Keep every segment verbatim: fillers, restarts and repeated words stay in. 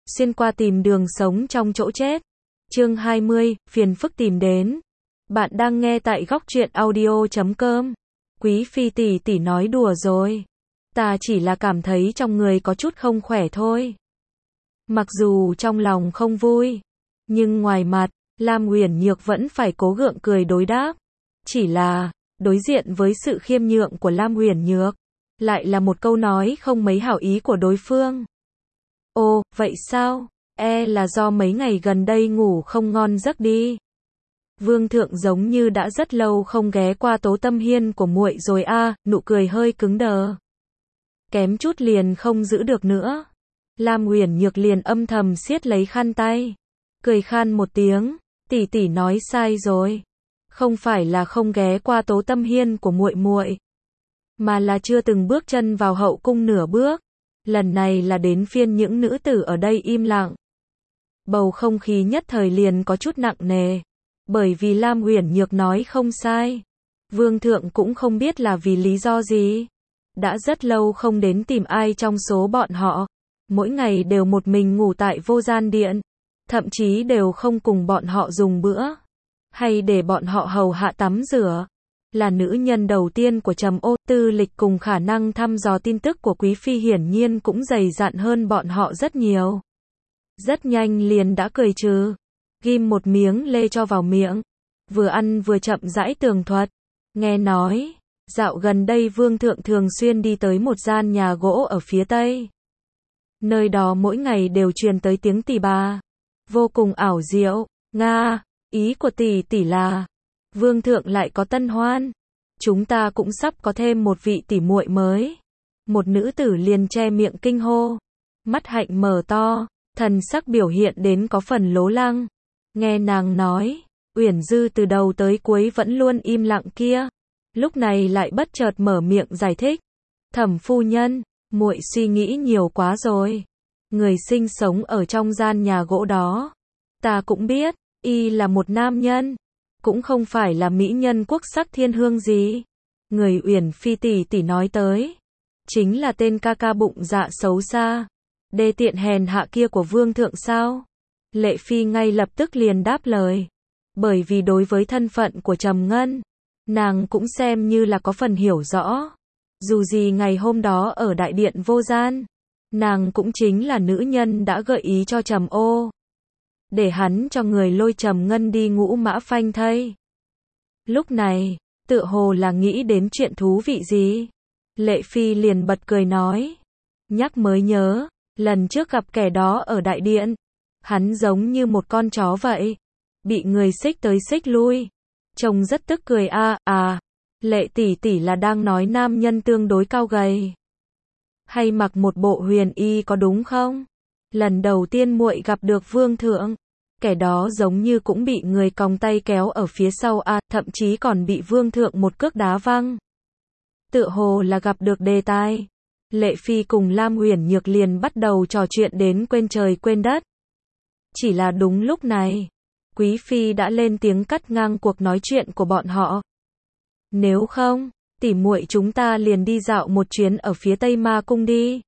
xuyên qua tìm đường sống trong chỗ chết. Chương hai mươi, phiền phức tìm đến. Bạn đang nghe tại góc truyện audio chấm com. Quý phi tỷ tỷ nói đùa rồi. Ta chỉ là cảm thấy trong người có chút không khỏe thôi. Mặc dù trong lòng không vui, nhưng ngoài mặt, Lam Uyển Nhược vẫn phải cố gượng cười đối đáp. Chỉ là, đối diện với sự khiêm nhượng của Lam Uyển Nhược, lại là một câu nói không mấy hảo ý của đối phương. Ồ, vậy sao? E là do mấy ngày gần đây ngủ không ngon giấc đi. Vương thượng giống như đã rất lâu không ghé qua Tố Tâm Hiên của muội rồi a, à, nụ cười hơi cứng đờ. Kém chút liền không giữ được nữa. Lam Uyển Nhược liền âm thầm siết lấy khăn tay, cười khan một tiếng, tỷ tỷ nói sai rồi. Không phải là không ghé qua Tố Tâm Hiên của muội muội, mà là chưa từng bước chân vào hậu cung nửa bước. Lần này là đến phiên những nữ tử ở đây im lặng. Bầu không khí nhất thời liền có chút nặng nề, bởi vì Lam Uyển Nhược nói không sai. Vương thượng cũng không biết là vì lý do gì, đã rất lâu không đến tìm ai trong số bọn họ, mỗi ngày đều một mình ngủ tại vô gian điện, thậm chí đều không cùng bọn họ dùng bữa, hay để bọn họ hầu hạ tắm rửa. Là nữ nhân đầu tiên của Trầm Ô, tư lịch cùng khả năng thăm dò tin tức của quý phi hiển nhiên cũng dày dặn hơn bọn họ rất nhiều. Rất nhanh liền đã cười trừ, ghim một miếng lê cho vào miệng, vừa ăn vừa chậm rãi tường thuật. Nghe nói, dạo gần đây vương thượng thường xuyên đi tới một gian nhà gỗ ở phía tây. Nơi đó mỗi ngày đều truyền tới tiếng tỳ bà, vô cùng ảo diệu. Nga, ý của tỷ tỷ là vương thượng lại có tân hoan, chúng ta cũng sắp có thêm một vị tỷ muội mới. Một nữ tử liền che miệng kinh hô, mắt hạnh mở to, thần sắc biểu hiện đến có phần lố lăng. Nghe nàng nói, Uyển Dư từ đầu tới cuối vẫn luôn im lặng kia, lúc này lại bất chợt mở miệng giải thích. Thẩm phu nhân, muội suy nghĩ nhiều quá rồi. Người sinh sống ở trong gian nhà gỗ đó, ta cũng biết, y là một nam nhân, cũng không phải là mỹ nhân quốc sắc thiên hương gì. Người Uyển phi tỷ tỷ nói tới, chính là tên ca ca bụng dạ xấu xa, đê tiện hèn hạ kia của vương thượng sao? Lệ phi ngay lập tức liền đáp lời, bởi vì đối với thân phận của Trầm Ngân, nàng cũng xem như là có phần hiểu rõ. Dù gì ngày hôm đó ở đại điện vô gian, nàng cũng chính là nữ nhân đã gợi ý cho Trầm Ô, để hắn cho người lôi Trầm Ngân đi ngũ mã phanh thây. Lúc này, tựa hồ là nghĩ đến chuyện thú vị gì, Lệ phi liền bật cười nói, nhắc mới nhớ, lần trước gặp kẻ đó ở đại điện, hắn giống như một con chó vậy, bị người xích tới xích lui, trông rất tức cười a. À, à, Lệ tỷ tỷ là đang nói nam nhân tương đối cao gầy, hay mặc một bộ huyền y có đúng không? Lần đầu tiên muội gặp được vương thượng, kẻ đó giống như cũng bị người còng tay kéo ở phía sau a, à, thậm chí còn bị vương thượng một cước đá văng. Tựa hồ là gặp được đề tài, Lệ phi cùng Lam Uyển Nhược liền bắt đầu trò chuyện đến quên trời quên đất. Chỉ là đúng lúc này, quý phi đã lên tiếng cắt ngang cuộc nói chuyện của bọn họ. Nếu không, tỉ muội chúng ta liền đi dạo một chuyến ở phía Tây Ma Cung đi.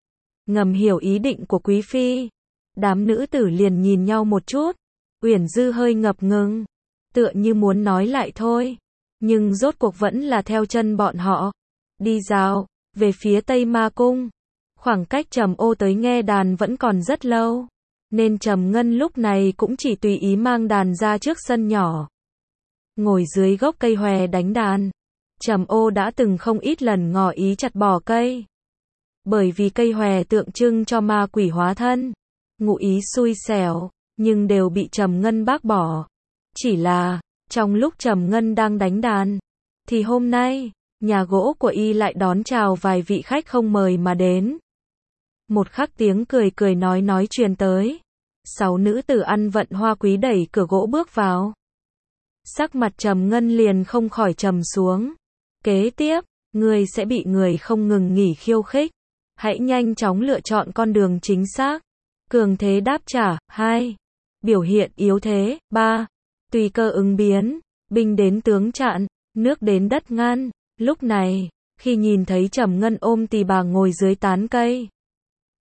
Ngầm hiểu ý định của quý phi, đám nữ tử liền nhìn nhau một chút. Uyển Dư hơi ngập ngừng, tựa như muốn nói lại thôi, nhưng rốt cuộc vẫn là theo chân bọn họ đi dạo về phía Tây Ma Cung. Khoảng cách Trầm Ô tới nghe đàn vẫn còn rất lâu, nên Trầm Ngân lúc này cũng chỉ tùy ý mang đàn ra trước sân nhỏ, ngồi dưới gốc cây hòe đánh đàn. Trầm Ô đã từng không ít lần ngỏ ý chặt bỏ cây, bởi vì cây hòe tượng trưng cho ma quỷ hóa thân, ngụ ý xui xẻo, nhưng đều bị Trầm Ngân bác bỏ. Chỉ là, trong lúc Trầm Ngân đang đánh đàn, thì hôm nay, nhà gỗ của y lại đón chào vài vị khách không mời mà đến. Một khắc tiếng cười cười nói nói truyền tới. Sáu nữ tử ăn vận hoa quý đẩy cửa gỗ bước vào. Sắc mặt Trầm Ngân liền không khỏi trầm xuống. Kế tiếp, người sẽ bị người không ngừng nghỉ khiêu khích. Hãy nhanh chóng lựa chọn con đường chính xác. Cường thế đáp trả. Hai. Biểu hiện yếu thế. Ba. Tùy cơ ứng biến. Binh đến tướng chặn, nước đến đất ngăn. Lúc này, khi nhìn thấy Trầm Ngân ôm tỳ bà ngồi dưới tán cây,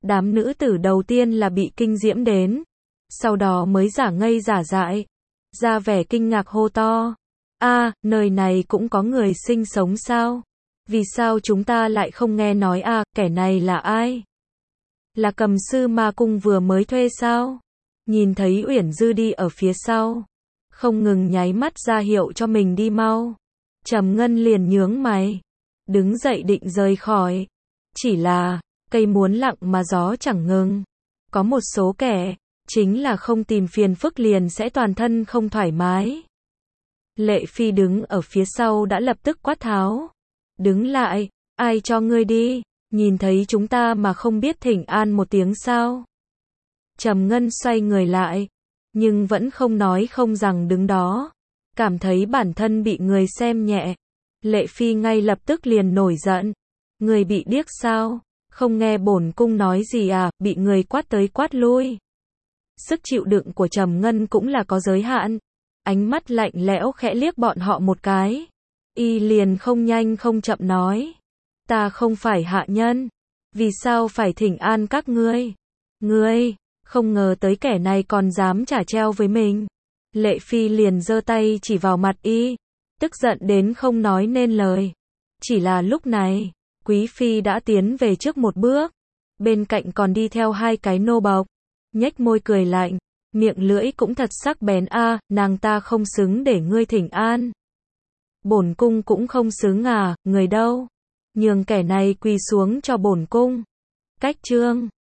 Đám nữ tử đầu tiên là bị kinh diễm đến, sau đó mới giả ngây giả dại, ra vẻ kinh ngạc hô to. A, nơi này cũng có người sinh sống sao? Vì sao chúng ta lại không nghe nói a, kẻ này là ai? Là cầm sư ma cung vừa mới thuê sao? Nhìn thấy Uyển Dư đi ở phía sau, không ngừng nháy mắt ra hiệu cho mình đi mau. Trầm Ngân liền nhướng mày, đứng dậy định rời khỏi. Chỉ là, cây muốn lặng mà gió chẳng ngừng. Có một số kẻ, chính là không tìm phiền phức liền sẽ toàn thân không thoải mái. Lệ Phi đứng ở phía sau đã lập tức quát tháo. Đứng lại, ai cho ngươi đi, nhìn thấy chúng ta mà không biết thỉnh an một tiếng sao? Trầm Ngân xoay người lại, nhưng vẫn không nói không rằng đứng đó, cảm thấy bản thân bị người xem nhẹ. Lệ Phi ngay lập tức liền nổi giận. Người bị điếc sao? Không nghe bổn cung nói gì à, bị người quát tới quát lui. Sức chịu đựng của Trầm Ngân cũng là có giới hạn. Ánh mắt lạnh lẽo khẽ liếc bọn họ một cái. Y liền không nhanh không chậm nói. Ta không phải hạ nhân. Vì sao phải thỉnh an các ngươi? Ngươi, không ngờ tới kẻ này còn dám trả treo với mình. Lệ Phi liền giơ tay chỉ vào mặt Y, tức giận đến không nói nên lời. Chỉ là lúc này, Quý Phi đã tiến về trước một bước. Bên cạnh còn đi theo hai cái nô bộc. Nhếch môi cười lạnh, miệng lưỡi cũng thật sắc bén a, nàng ta không xứng để ngươi thỉnh an. Bổn cung cũng không xứng à, người đâu? Nhường kẻ này quỳ xuống cho bổn cung. Cách chương